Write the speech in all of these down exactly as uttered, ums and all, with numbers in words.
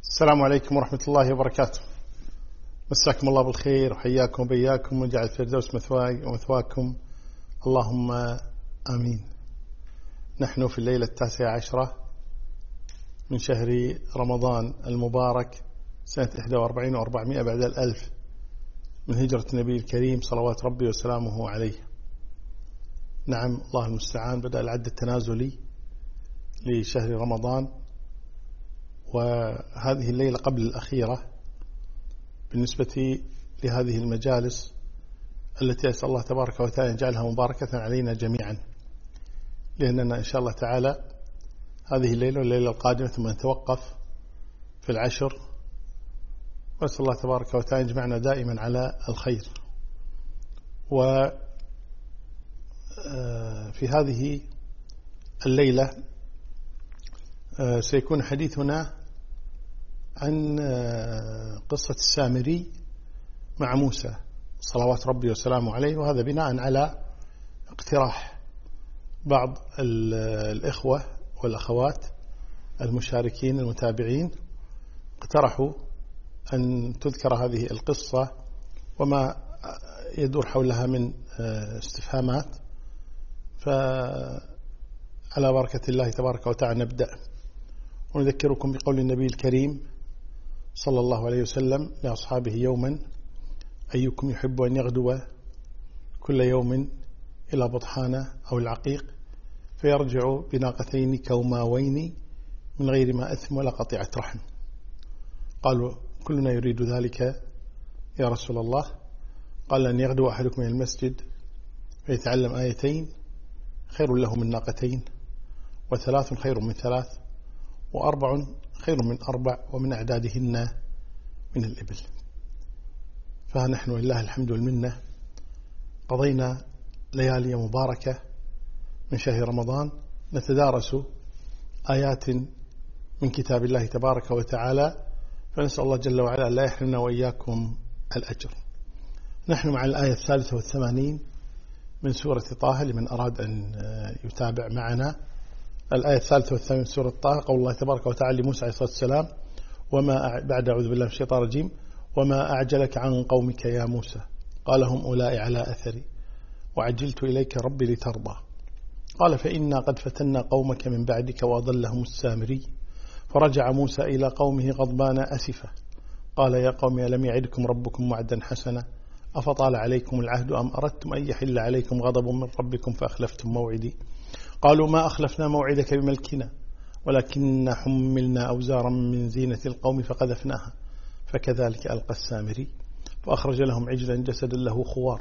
السلام عليكم ورحمة الله وبركاته. مساكم الله بالخير وحياكم وبياكم وجعل الفردوس مثواي ومثواكم، اللهم آمين. نحن في الليلة التاسعة عشرة من شهر رمضان المبارك سنة إحدى وأربعين وأربعمائة بعد الألف من هجرة النبي الكريم صلوات ربي وسلامه عليه. نعم، الله المستعان. بدأ العد التنازلي لشهر رمضان، وهذه الليلة قبل الأخيرة بالنسبة لهذه المجالس التي أسأل الله تبارك وتعالى يجعلها مباركة علينا جميعا، لأننا إن شاء الله تعالى هذه الليلة والليلة القادمة ثم نتوقف في العشر، وأسأل الله تبارك وتعالى يجمعنا دائما على الخير. وفي هذه الليلة سيكون حديثنا عن قصة السامري مع موسى صلوات ربي وسلامه عليه، وهذا بناء على اقتراح بعض الإخوة والأخوات المشاركين المتابعين، اقترحوا أن تذكر هذه القصة وما يدور حولها من استفهامات. فعلى بركة الله تبارك وتعالى نبدأ، ونذكركم بقول النبي الكريم صلى الله عليه وسلم لأصحابه يوما: أيكم يحب أن يغدو كل يوم إلى بطحانة أو العقيق فيرجع بناقتين كوماوين من غير ما أثم ولا قطيعة رحم؟ قالوا: كلنا يريد ذلك يا رسول الله. قال: أن يغدو أحدكم من المسجد فيتعلم آيتين خير له من ناقتين، وثلاث خير من ثلاث، وأربع خير من أربع، ومن أعدادهن من الإبل. فنحن لله الحمد والمنة قضينا ليالي مباركة من شهر رمضان نتدارس آيات من كتاب الله تبارك وتعالى، فنسأل الله جل وعلا لا يحرمنا وإياكم الأجر. نحن مع الآية الثالثة والثمانين من سورة طه لمن أراد أن يتابع معنا. الآية الثالثة والثانية من سورة طه قول الله تبارك وتعالى لموسى عليه الصلاة والسلام: وما بعد أعوذ بالله من الشيطان الرجيم: وما أعجلك عن قومك يا موسى قال: هم أولئك على أثري وعجلت إليك ربي لترضى. قال: فإنا قد فتنا قومك من بعدك وأضلهم السامري. فرجع موسى إلى قومه غضبان أسفا قال: يا قوم ألم يعدكم ربكم وعدا حسنا أفطال عليكم العهد أم أردتم أن يحل عليكم غضب من ربكم فأخلفتم موعدي؟ قالوا: ما أخلفنا موعدك بملكنا ولكن حملنا أوزارا من زينة القوم فقذفناها فكذلك ألقى السامري. فأخرج لهم عجلا جسدا له خوار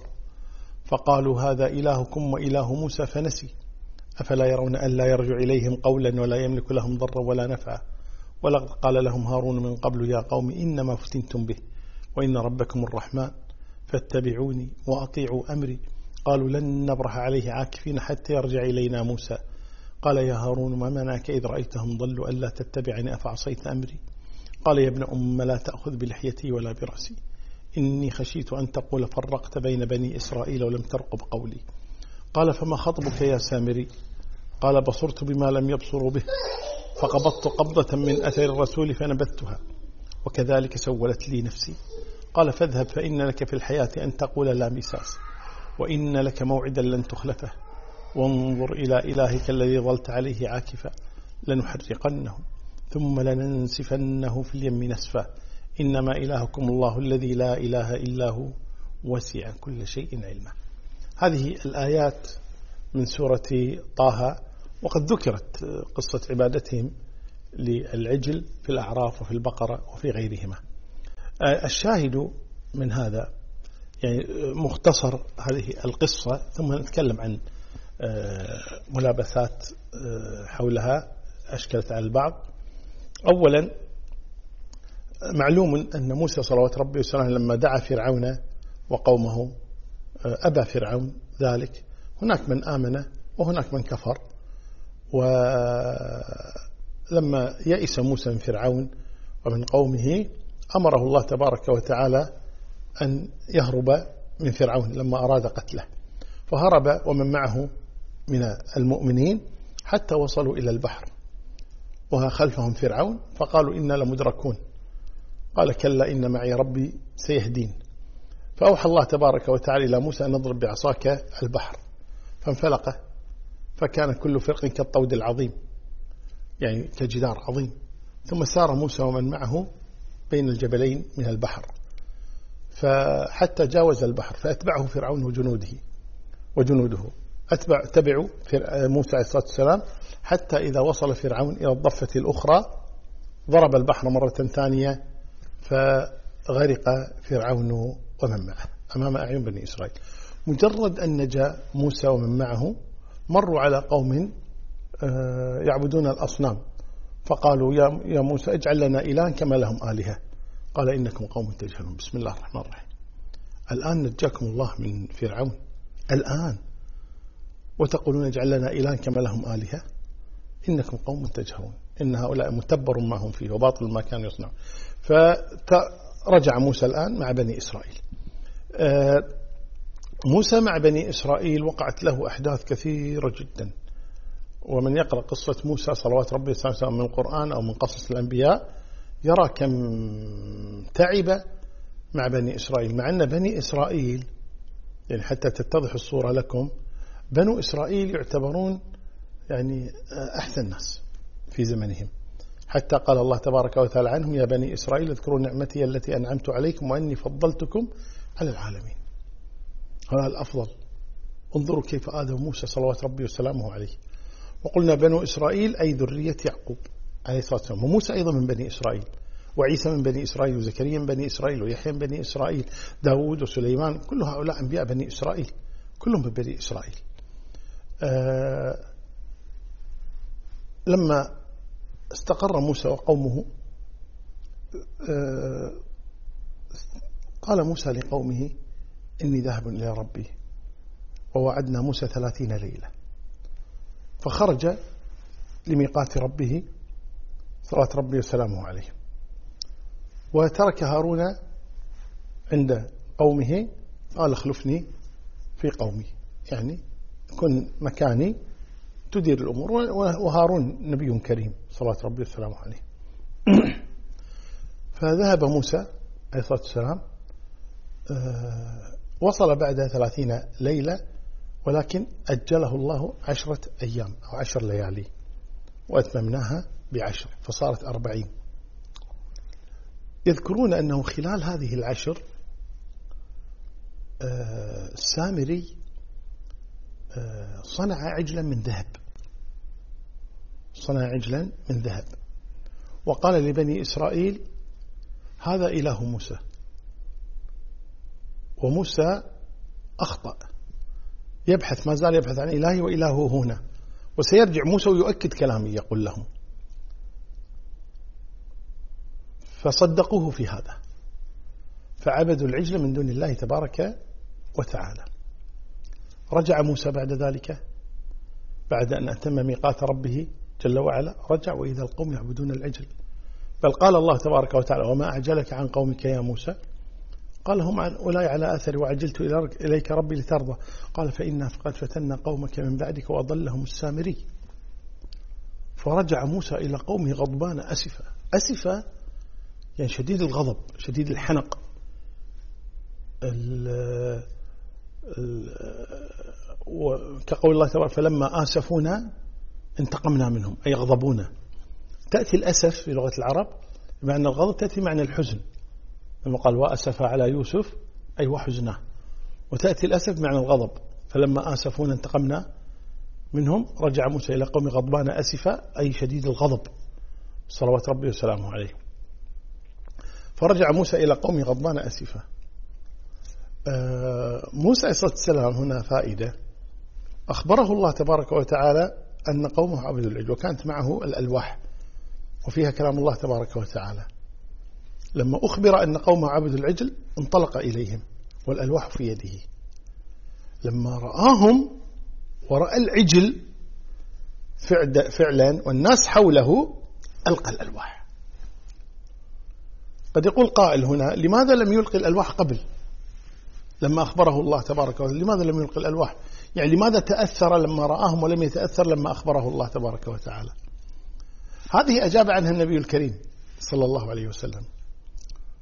فقالوا: هذا إلهكم وإله موسى فنسي أفلا يرون أن لا يرجع إليهم قولا ولا يملك لهم ضرا ولا نفعا؟ ولقد قال لهم هارون من قبل: يا قوم إنما فتنتم به وإن ربكم الرحمن فاتبعوني وأطيعوا أمري. قالوا: لن نبرح عليه عاكفين حتى يرجع إلينا موسى. قال: يا هارون ما منعك إذ رأيتهم ضلوا ألا تتبعني أفعصيت أمري؟ قال: يا ابن أم لا تأخذ بلحيتي ولا برأسي، إني خشيت أن تقول فرقت بين بني إسرائيل ولم ترقب قولي. قال: فما خطبك يا سامري؟ قال: بصرت بما لم يبصروا به فقبضت قبضة من أثر الرسول فنبذتها وكذلك سولت لي نفسي. قال: فاذهب فإن لك في الحياة أن تقول لا مساس، وإن لك موعدا لن تخلفه، وانظر إلى إلهك الذي ظلت عليه عاكفا لنحرقنه ثم لننسفنه في اليم نسفا، إنما إلهكم الله الذي لا إله إلا هو وسع كل شيء علما. هذه الآيات من سورة طه، وقد ذكرت قصة عبادتهم للعجل في الأعراف وفي البقرة وفي غيرهما. الشاهد من هذا يعني مختصر هذه القصة، ثم نتكلم عن ملابسات حولها أشكلت على البعض. أولا، معلوم أن موسى صلوات ربي وسلامه لما دعا فرعون وقومه أبى فرعون ذلك. هناك من آمن وهناك من كفر. ولما يئس موسى من فرعون ومن قومه أمره الله تبارك وتعالى أن يهرب من فرعون لما أراد قتله، فهرب ومن معه من المؤمنين حتى وصلوا إلى البحر، وخلفهم فرعون فقالوا إنا لمدركون قال كلا إن معي ربي سيهدين. فأوحى الله تبارك وتعالى إلى موسى أن نضرب بعصاك البحر فانفلق فكان كل فرق كالطود العظيم، يعني كجدار عظيم. ثم سار موسى ومن معه بين الجبلين من البحر فحتى جاوز البحر فأتبعه فرعون وجنوده وجنوده أتبع تبعوا موسى عليه الصلاة والسلام حتى إذا وصل فرعون إلى الضفة الأخرى ضرب البحر مرة ثانية فغرق فرعون ومن معه أمام أعين بني إسرائيل. مجرد أن نجا موسى ومن معه مروا على قوم يعبدون الأصنام فقالوا يا موسى اجعل لنا إلها كما لهم آلهة قال إنكم قوم تجهلون. بسم الله الرحمن الرحيم. الآن نجاكم الله من فرعون الآن وتقولون اجعل لنا إلها كما لهم آلهة إنكم قوم تجهلون إن هؤلاء متبر ما هم فيه وباطل ما كانوا يصنعون. فرجع موسى الآن مع بني إسرائيل. موسى مع بني إسرائيل وقعت له أحداث كثيرة جدا، ومن يقرأ قصة موسى صلوات ربي وسلامه من القرآن أو من قصص الأنبياء يرى كم تعب مع بني إسرائيل، مع أن بني إسرائيل يعني حتى تتضح الصورة لكم بنو إسرائيل يعتبرون يعني أحسن ناس في زمنهم، حتى قال الله تبارك وتعالى عنهم يا بني إسرائيل اذكروا نعمتي التي أنعمت عليكم وأني فضلتكم على العالمين. هذا الأفضل. انظروا كيف آذوا موسى صلوات ربي وسلامه عليه. وقلنا بنو إسرائيل أي ذرية يعقوب عليه الصلاة والسلام، وموسى أيضا من بني إسرائيل، وعيسى من بني إسرائيل، وزكريا من بني إسرائيل، ويحيى من بني إسرائيل، داود وسليمان، كل هؤلاء أنبياء بني إسرائيل، كلهم من بني إسرائيل. آه لما استقر موسى وقومه آه قال موسى لقومه إني ذاهب إلى ربي ووعدنا موسى ثلاثين ليلة، فخرج لميقات ربه صلوات ربي وسلامه عليه، وترك هارون عند قومه قال اخلفني في قومي، يعني كن مكاني تدير الأمور، وهارون نبي كريم صلوات ربي وسلامه عليه. فذهب موسى عليه الصلاة والسلام وصل بعد ثلاثين ليلة، ولكن أجله الله عشرة أيام أو عشر ليالي وأتممناها بعشر فصارت أربعين. يذكرون أنه خلال هذه العشر السامري صنع عجلا من ذهب صنع عجلا من ذهب وقال لبني إسرائيل هذا إله موسى، وموسى أخطأ يبحث ما زال يبحث عن إلهي وإلهه هنا، وسيرجع موسى ويؤكد كلامي يقول لهم، فصدقوه في هذا فعبدوا العجل من دون الله تبارك وتعالى. رجع موسى بعد ذلك بعد أن أتم ميقات ربه جل وعلا، رجع وإذا القوم يعبدون العجل، بل قال الله تبارك وتعالى وما أعجلك عن قومك يا موسى قال هم عن أولاي على أثري وعجلت إليك ربي لترضى قال فإنا فقد فتنا قومك من بعدك وأضلهم السامري. فرجع موسى إلى قومه غضبان أسفا أسفا يعني شديد الغضب شديد الحنق. كقول الله تبارك فلما آسفونا انتقمنا منهم أي غضبونا. تأتي الأسف في لغة العرب بمعنى الغضب، تأتي معنى الحزن لما قال وأسف على يوسف أي وحزنه، وتأتي الأسف معنى الغضب فلما آسفونا انتقمنا منهم. رجع موسى إلى قوم غضبان أسفا أي شديد الغضب صلوات ربي وسلامه عليه. فرجع موسى إلى قوم غضبان أسفا. موسى عليه الصلاة والسلام هنا فائدة، أخبره الله تبارك وتعالى أن قومه عبدوا العجل وكانت معه الألواح وفيها كلام الله تبارك وتعالى. لما أخبر أن قومه عبدوا العجل انطلق إليهم والألواح في يده. لما رآهم ورأى العجل فعلا والناس حوله ألقى الألواح. قد يقول قائل هنا لماذا لم يلقي الألواح قبل لما أخبره الله تبارك وتعالى؟ لماذا لم يلقي الألواح؟ يعني لماذا تأثر لما رآهم ولم يتأثر لما أخبره الله تبارك وتعالى؟ هذه أجاب عنها النبي الكريم صلى الله عليه وسلم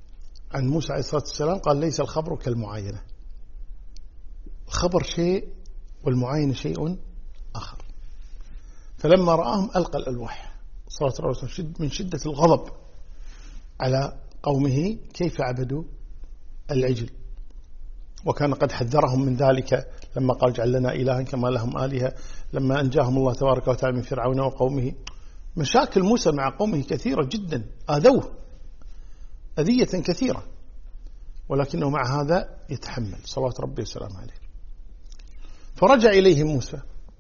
عن موسى عليه الصلاة والسلام قال ليس الخبر كالمعاينة، الخبر شيء والمعاينة شيء آخر. فلما رآهم ألقى الألواح صلى الله عليه وسلم من شدة الغضب على قومه كيف عبدوا العجل، وكان قد حذرهم من ذلك لما قال اجعل لنا إلها كما لهم آلهة، لما أنجاهم الله تبارك وتعالى من فرعون وقومه. مشاكل موسى مع قومه كثيرة جدا، آذوه أذية كثيرة، ولكنه مع هذا يتحمل صلوات ربي وسلامه عليه. فرجع إليهم موسى،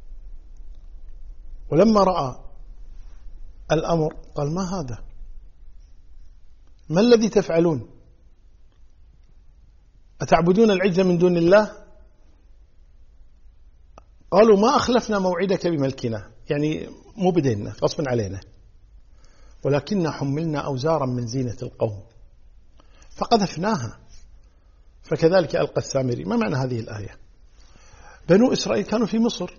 ولما رأى الأمر قال ما هذا؟ ما الذي تفعلون؟ أتعبدون العجل من دون الله؟ قالوا ما أخلفنا موعدك بملكنا، يعني مو بدينا غصبا علينا، ولكن حملنا أوزارا من زينة القوم فقذفناها فكذلك ألقى السامري. ما معنى هذه الآية؟ بنو إسرائيل كانوا في مصر،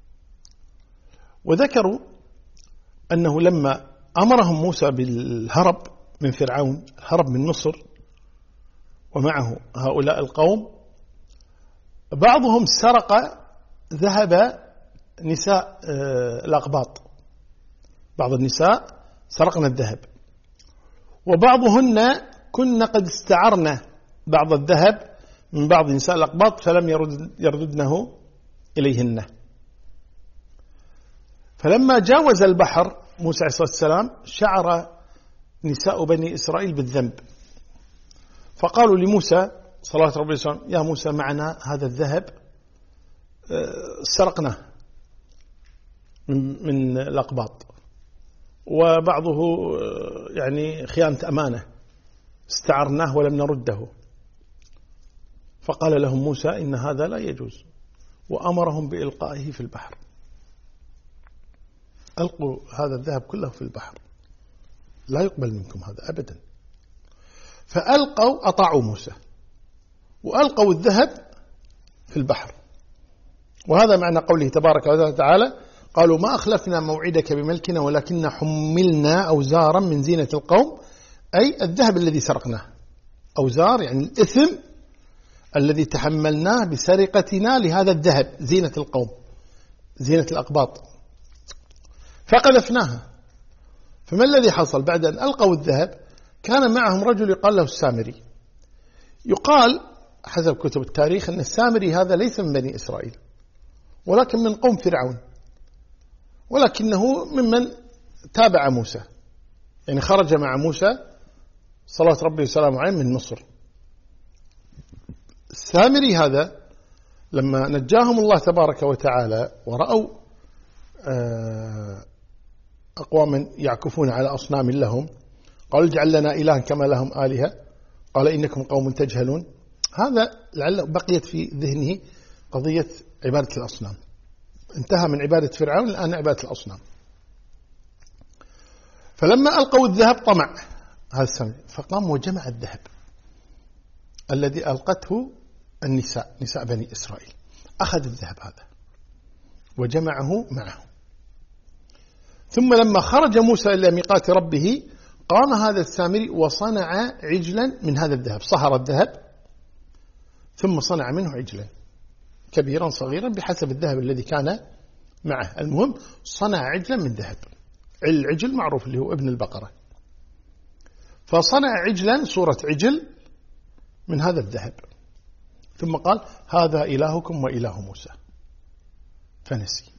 وذكروا أنه لما أمرهم موسى بالهرب من فرعون، الهرب من مصر ومعه هؤلاء القوم، بعضهم سرق ذهب نساء الأقباط، بعض النساء سرقنا الذهب، وبعضهن كنا قد استعرنا بعض الذهب من بعض نساء الأقباط فلم يرددنه إليهن. فلما جاوز البحر موسى عليه الصلاة والسلام شعر نساء بني إسرائيل بالذنب، فقالوا لموسى صلوات ربي وسلامه يا موسى معنا هذا الذهب سرقناه من الأقباط، وبعضه يعني خيانة أمانة استعرناه ولم نرده. فقال لهم موسى إن هذا لا يجوز، وأمرهم بإلقائه في البحر. ألقوا هذا الذهب كله في البحر، لا يقبل منكم هذا أبدا. فألقوا أطاعوا موسى وألقوا الذهب في البحر. وهذا معنى قوله تبارك وتعالى قالوا ما أخلفنا موعدك بملكنا ولكن حملنا أوزارا من زينة القوم، أي الذهب الذي سرقناه. أوزار يعني الإثم الذي تحملناه بسرقتنا لهذا الذهب، زينة القوم، زينة الأقباط، فقذفناها. فما الذي حصل بعد أن ألقوا الذهب؟ كان معهم رجل يقال له السامري. يقال حسب كتب التاريخ أن السامري هذا ليس من بني إسرائيل ولكن من قوم فرعون، ولكنه ممن تابع موسى، يعني خرج مع موسى صلوات ربي وسلامه عليه من مصر. السامري هذا لما نجاهم الله تبارك وتعالى ورأوا أقواما يعكفون على أصنام لهم قال اجعل لنا إلها كما لهم آلهة قال إنكم قوم تجهلون. هذا لعل بقيت في ذهنه قضية عبادة الأصنام، انتهى من عبادة فرعون الآن عبادة الأصنام. فلما ألقوا الذهب طمع هذا السامري فقام وجمع الذهب الذي ألقته النساء، نساء بني إسرائيل، أخذ الذهب هذا وجمعه معه. ثم لما خرج موسى إلى ميقات ربه قام هذا السامري وصنع عجلا من هذا الذهب، صهر الذهب ثم صنع منه عجلا كبيرا صغيرا بحسب الذهب الذي كان معه. المهم صنع عجلا من ذهب، العجل معروف اللي هو ابن البقرة، فصنع عجلا صورة عجل من هذا الذهب، ثم قال هذا إلهكم وإله موسى، فنسي.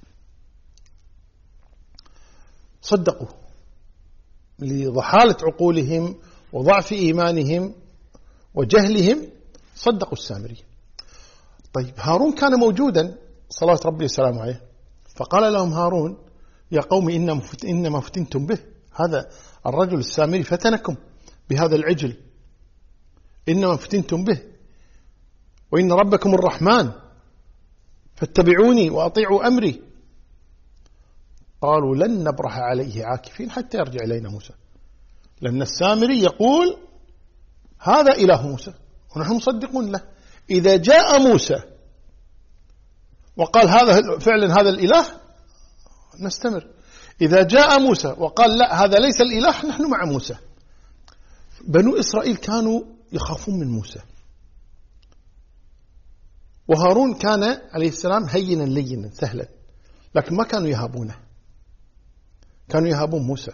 صدقوا لضحالة عقولهم وضعف إيمانهم وجهلهم، صدقوا السامري. طيب هارون كان موجودا صلوات ربي وسلامه عليه، فقال لهم هارون يا قوم إنما فتنتم به، هذا الرجل السامري فتنكم بهذا العجل، إنما فتنتم به وإن ربكم الرحمن فاتبعوني وأطيعوا أمري. قالوا لن نبرح عليه عاكفين حتى يرجع إلينا موسى، لأن السامري يقول هذا إله موسى ونحن مصدقون له. إذا جاء موسى وقال هذا فعلا هذا الإله نستمر، إذا جاء موسى وقال لا هذا ليس الإله نحن مع موسى. بنو إسرائيل كانوا يخافون من موسى. وهارون كان عليه السلام هينا لينا سهلا، لكن ما كانوا يهابونه، كانوا يهابون موسى.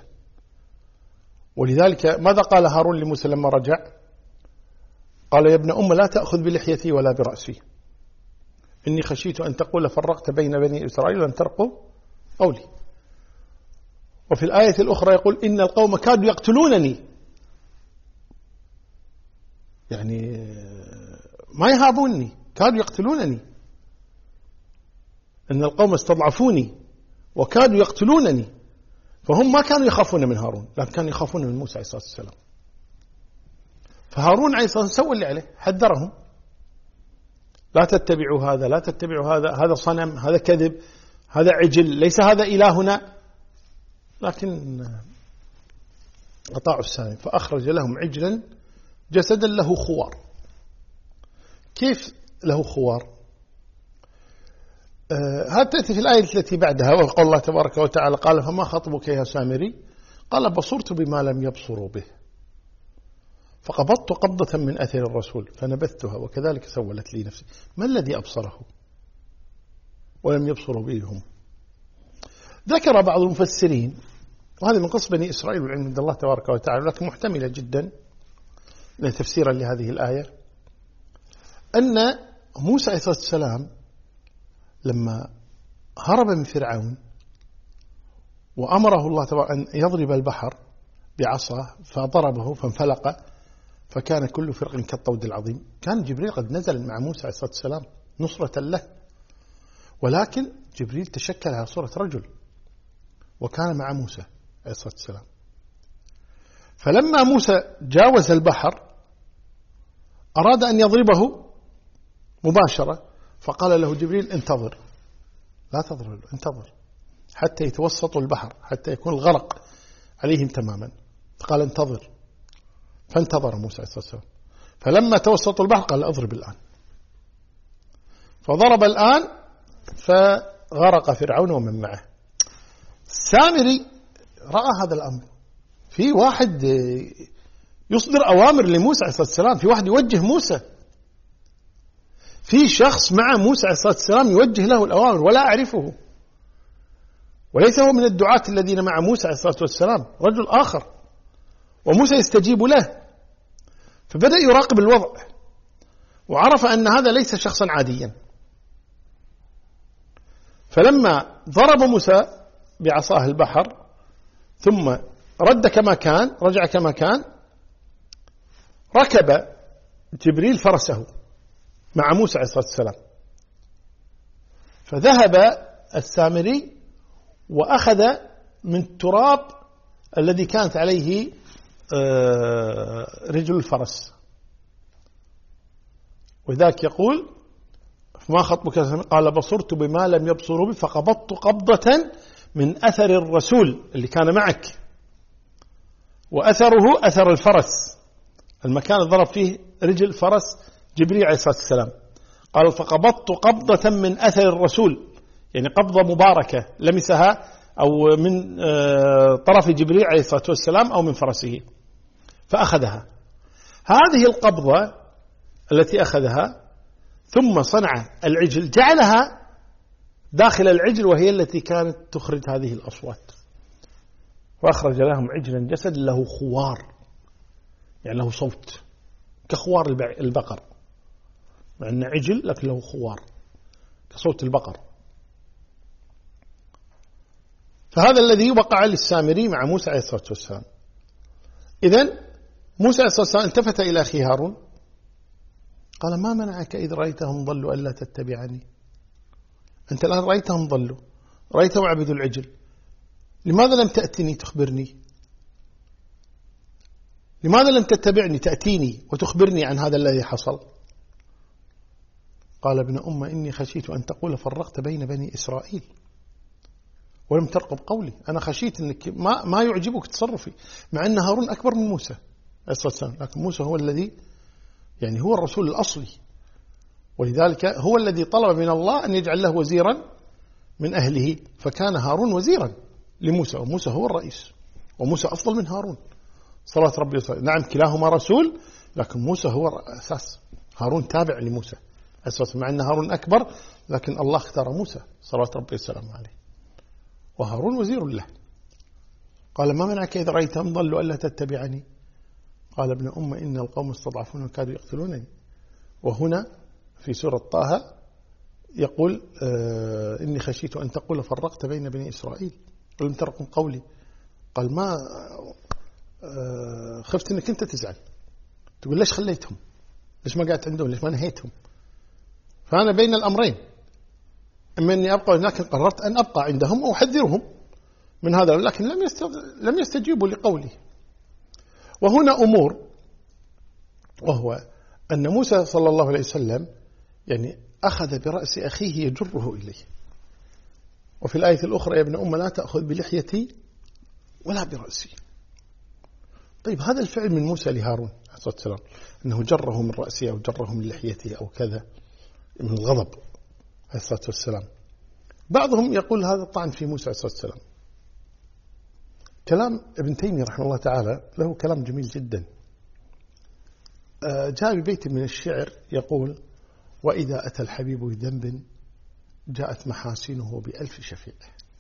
ولذلك ماذا قال هارون لموسى لما رجع؟ قال يا ابن أم لا تأخذ بلحيتي ولا برأسي، إني خشيت أن تقول فرقت بين بني إسرائيل لم ترقوا قولي. وفي الآية الأخرى يقول إن القوم كادوا يقتلونني، يعني ما يهابوني، كادوا يقتلونني. إن القوم استضعفوني وكادوا يقتلونني. فهم ما كانوا يخافون من هارون، لكن كانوا يخافون من موسى عليه الصلاة والسلام. فهارون عليه الصلاة والسلام سوى اللي عليه، حذرهم لا تتبعوا هذا، لا تتبعوا هذا، هذا صنم، هذا كذب، هذا عجل، ليس هذا إلهنا. لكن أطاعوا السامري فأخرج لهم عجلا جسدا له خوار. كيف له خوار؟ آه هذا تأتي في الآية التي بعدها، وقال الله تبارك وتعالى قال فما خطبك يا سامري؟ قال بصرت بما لم يبصروا به فقبضت قبضة من أثر الرسول فنبذتها وكذلك سولت لي نفسي. ما الذي أبصره ولم يبصروا به هم؟ ذكر بعض المفسرين، وهذا من قصة بني إسرائيل والعلم عند الله تبارك وتعالى، لكن محتملة جدا تفسيرا لهذه الآية، أن موسى عليه الصلاة والسلام لما هرب من فرعون وأمره الله تبارك أن يضرب البحر بعصاه فضربه فانفلق فكان كل فرق كالطود العظيم، كان جبريل قد نزل مع موسى عليه الصلاة والسلام نصرة له، ولكن جبريل تشكل على صورة رجل وكان مع موسى عليه الصلاة والسلام. فلما موسى جاوز البحر أراد أن يضربه مباشرة، فقال له جبريل انتظر، لا تضرب، انتظر حتى يتوسطوا البحر، حتى يكون الغرق عليهم تماما. فقال انتظر، فانتظر موسى عليه الصلاة والسلام. فلما توسطوا البحر قال اضرب الآن، فضرب الآن فغرق فرعون ومن معه. السامري رأى هذا الأمر، في واحد يصدر أوامر لموسى عليه الصلاة والسلام، في واحد يوجه موسى، في شخص مع موسى عليه الصلاة والسلام يوجه له الأوامر ولا أعرفه، وليس هو من الدعاة الذين مع موسى عليه الصلاة والسلام، رجل آخر، وموسى يستجيب له. فبدأ يراقب الوضع وعرف أن هذا ليس شخصا عاديا. فلما ضرب موسى بعصاه البحر ثم رد كما كان، رجع كما كان، ركب جبريل فرسه مع موسى عليه الصلاة والسلام، فذهب السامري وأخذ من التراب الذي كانت عليه رجل الفرس. وذاك يقول فما خطبك؟ قال بصرت بما لم يبصروا به فقبضت قبضة من أثر الرسول اللي كان معك، وأثره أثر الفرس، المكان اللي ضرب فيه رجل فرس جبريل عليه الصلاة والسلام. قال فقبضت قبضة من أثر الرسول، يعني قبضة مباركة لمسها أو من طرف جبريل عليه الصلاة والسلام أو من فرسه، فأخذها. هذه القبضة التي أخذها ثم صنع العجل، جعلها داخل العجل وهي التي كانت تخرج هذه الأصوات، وأخرج لهم عجلا جسد له خوار، يعني له صوت كخوار البقر، مع أنه عجل لكن له خوار كصوت البقر. فهذا الذي وقع للسامري مع موسى عليه الصلاة والسلام. إذن موسى عليه الصلاة والسلام التفت إلى أخي هارون قال ما منعك إذ رأيتهم ضلوا ألا تتبعني؟ أنت الآن رأيتهم ضلوا، رأيتهم عبدوا العجل، لماذا لم تأتني تخبرني؟ لماذا لم تتبعني تأتيني وتخبرني عن هذا الذي حصل؟ قال ابن أم إني خشيت أن تقول فرقت بين بني إسرائيل ولم ترقب قولي. أنا خشيت أنك ما, ما يعجبك تصرفي، مع أن هارون أكبر من موسى عليه الصلاة والسلام، لكن موسى هو الذي يعني هو الرسول الأصلي، ولذلك هو الذي طلب من الله أن يجعل له وزيرا من أهله، فكان هارون وزيرا لموسى، وموسى هو الرئيس، وموسى أفضل من هارون صلوات ربي وسلامه. نعم كلاهما رسول، لكن موسى هو أساس، هارون تابع لموسى أساس، مع أن هارون أكبر، لكن الله اختار موسى صلوات ربي والسلام عليه، وهارون وزير له. قال ما منعك إذا رأيتهم ضلوا ألا تتبعني؟ قال ابن أم إن القوم استضعفون وكادوا يقتلونني. وهنا في سورة طه يقول آه إني خشيت أن تقول فرقت بين بني إسرائيل ولم ترقم قولي. قال ما آه خفت أنك أنت تزعل، تقول ليش خليتهم، ليش ما قعدت عندهم، ليش ما نهيتهم. فأنا بين الأمرين، إما أني أبقى، لكن قررت أن أبقى عندهم وأحذرهم من هذا، لكن لم لم يستجيبوا لقولي. وهنا أمور، وهو أن موسى صلى الله عليه وسلم يعني أخذ برأس أخيه يجره إليه. وفي الآية الأخرى يا ابن أم لا تأخذ بلحيتي ولا برأسي. طيب هذا الفعل من موسى لهارون عليه الصلاة والسلام، أنه جره من رأسه أو جره من لحيته أو كذا من الغضب عليه الصلاة والسلام. بعضهم يقول هذا طعن في موسى عليه الصلاة والسلام. كلام ابن تيمية رحمه الله تعالى له كلام جميل جدا. جاء ببيت من الشعر يقول وإذا أتى الحبيب بذنب جاءت محاسنه بألف شفيع.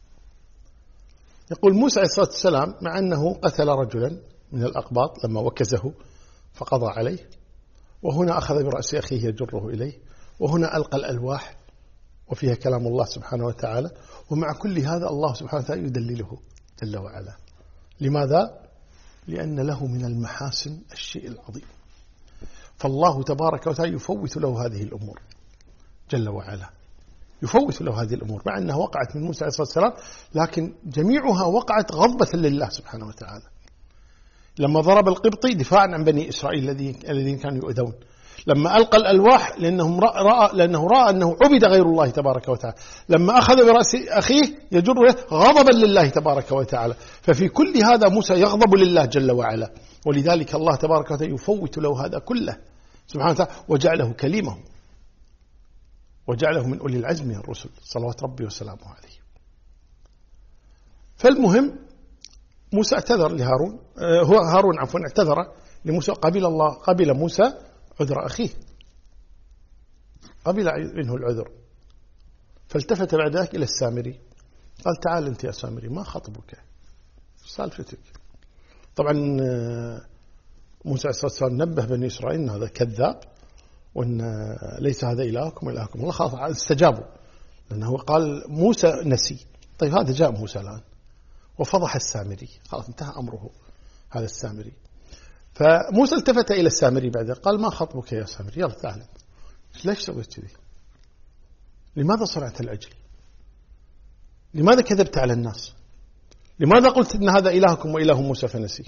يقول موسى عليه الصلاة والسلام مع أنه قتل رجلا من الأقباط لما وكزه فقضى عليه، وهنا أخذ برأس أخيه يجره إليه، وهنا ألقى الألواح وفيها كلام الله سبحانه وتعالى، ومع كل هذا الله سبحانه وتعالى يدلله جل وعلا. لماذا؟ لأن له من المحاسن الشيء العظيم، فالله تبارك وتعالى يفوت له هذه الأمور جل وعلا، يفوت له هذه الأمور، مع أنها وقعت من موسى عليه الصلاة والسلام، لكن جميعها وقعت غضبة لله سبحانه وتعالى. لما ضرب القبطي دفاعا عن بني إسرائيل الذين كانوا يؤذون، لما ألقى الألواح لأنهم رأى لأنه رأى أنه عبد غير الله تبارك وتعالى، لما أخذ برأس أخيه يجره غضبا لله تبارك وتعالى. ففي كل هذا موسى يغضب لله جل وعلا، ولذلك الله تبارك وتعالى يفوت له هذا كله سبحانه وتعالى، وجعله كليمه، وجعله من أولي العزم من الرسل صلوات ربي وسلامه عليه. فالمهم موسى اعتذر لهارون، هو هارون عفوا اعتذر لموسى، قبل الله قبل موسى عذر أخيه، قبل منه العذر. فالتفت بعد ذلك إلى السامري قال تعال أنت يا سامري ما خطبك، سالفتك. طبعا موسى عليه الصلاة والسلام نبه بني إسرائيل أن هذا كذاب، وأن ليس هذا إلهكم وإلهكم الله. خلاص استجابوا، لأنه قال موسى نسي. طيب هذا جاء موسى الآن وفضح السامري، خلاص انتهى أمره هذا السامري. فموسى التفت إلى السامري بعد قال ما خطبك يا سامري، يلا تعال ليش سويت كذي، لماذا صنعت العجل، لماذا كذبت على الناس، لماذا قلت إن هذا إلهكم وإله موسى فنسي.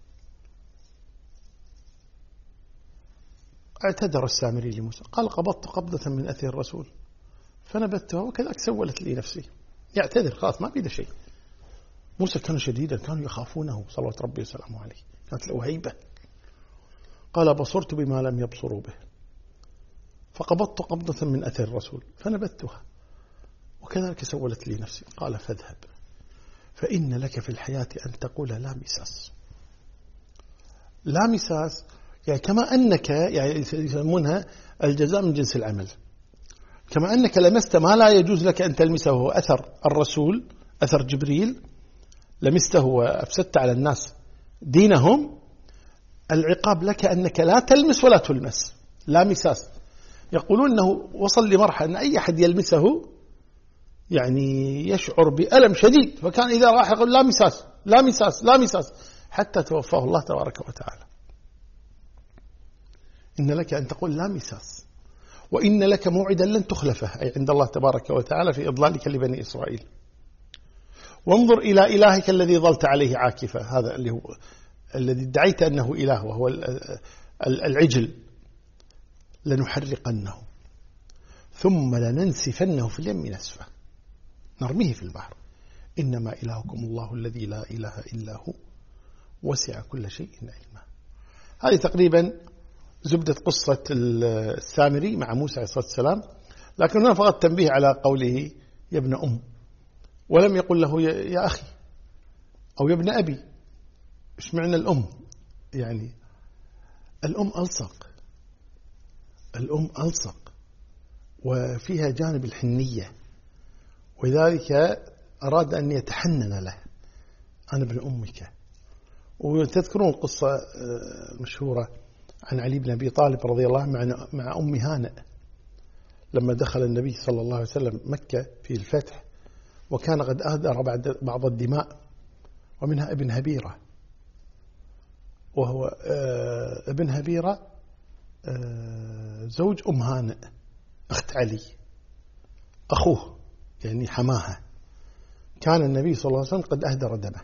اعتذر السامري لموسى قال قبضت قبضة من أثر الرسول فنبتها وكذلك سولت لي نفسي. يعتذر خلاص ما بيده شيء. موسى كان شديدا، كانوا يخافونه صلوات ربي وسلامه عليه، كانت له هيبة. قال بصرت بما لم يبصروا به فقبضت قبضة من أثر الرسول فنبتها وكذلك سولت لي نفسي. قال فاذهب فإن لك في الحياة أن تقول لا مساس. لا مساس يعني كما أنك، يعني يسمونها الجزاء من جنس العمل، كما أنك لمست ما لا يجوز لك أن تلمسه، هو أثر الرسول أثر جبريل، لمسته وأفسدت على الناس دينهم، العقاب لك أنك لا تلمس ولا تلمس. لا مساس يقولون أنه وصل لمرحلة أن أي أحد يلمسه يعني يشعر بألم شديد، فكان إذا راح يقول لا مساس لا مساس لا مساس حتى توفاه الله تبارك وتعالى. إن لك أن تقول لا مساس، وإن لك موعدا لن تخلفه، أي عند الله تبارك وتعالى في إضلالك لبني إسرائيل. وانظر إلى إلهك الذي ظلت عليه عاكفة، هذا اللي هو الذي ادعيت أنه إله وهو العجل، لنحرقنه ثم لننسفنه في اليم نسفا، نرميه في البحر، إنما إلهكم الله الذي لا إله إلا هو وسع كل شيء علما. هذه تقريبا زبدة قصة السامري مع موسى عليه الصلاة والسلام، لكن هنا فقط تنبيه على قوله يا ابن أم، ولم يقل له يا أخي أو يا ابن أبي. إيش معنى الأم؟ يعني الأم ألصق، الأم ألصق وفيها جانب الحنية، ولذلك أراد أن يتحنن له، أنا ابن أمك. وتذكرون قصة مشهورة عن علي بن أبي طالب رضي الله عنه مع أم هانئ لما دخل النبي صلى الله عليه وسلم مكة في الفتح، وكان قد أهدر بعض الدماء ومنها ابن هبيرة، وهو ابن هبيرة زوج أم هانئ أخت علي أخوه، يعني حماها. كان النبي صلى الله عليه وسلم قد أهدر دمه،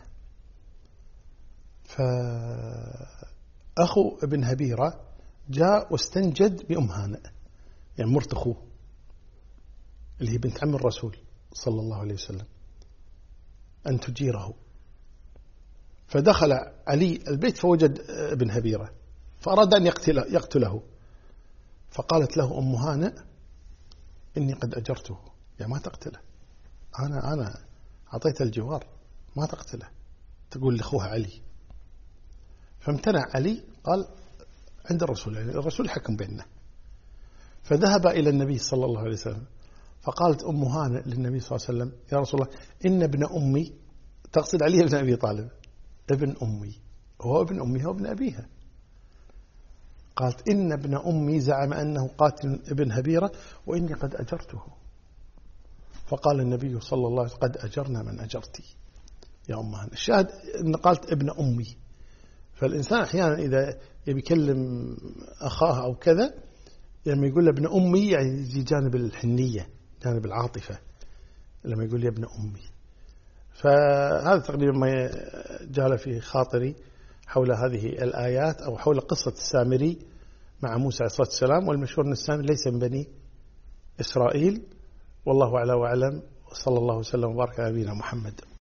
فأخو ابن هبيرة جاء واستنجد بأم هانئ، يعني مرت أخوه اللي هي بنت عم الرسول صلى الله عليه وسلم، أن تجيره. فدخل علي البيت فوجد ابن هبيرة فأراد أن يقتله, يقتله فقالت له أم هانئ إني قد أجرته، يعني ما تقتله، أنا أنا أعطيت الجوار، ما تقتله، تقول لأخوها علي. فامتنع علي، قال عند الرسول، يعني الرسول حكم بيننا. فذهب إلى النبي صلى الله عليه وسلم، فقالت أم هانئ للنبي صلى الله عليه وسلم يا رسول الله إن ابن أمي، تقصد علي بن أبي طالب، ابن أمي هو ابن أمي هو ابن أبيها، قالت إن ابن أمي زعم أنه قاتل ابن هبيرة وإني قد أجرته. فقال النبي صلى الله عليه وسلم قد أجرنا من أجرتي يا أم هانئ. الشاهد أن قالت ابن أمي. فالإنسان أحيانا إذا يكلم أخاه أو كذا لما يقول ابن أمي يعني يجي جانب الحنية، جانب العاطفة لما يقول يا ابن أمي. فهذا تقريبا ما جال في خاطري حول هذه الآيات أو حول قصة السامري مع موسى عليه الصلاة والسلام. والمشهور أن السامري ليس من بني إسرائيل، والله أعلى وأعلم، وصلى الله وسلم وبارك على نبينا محمد.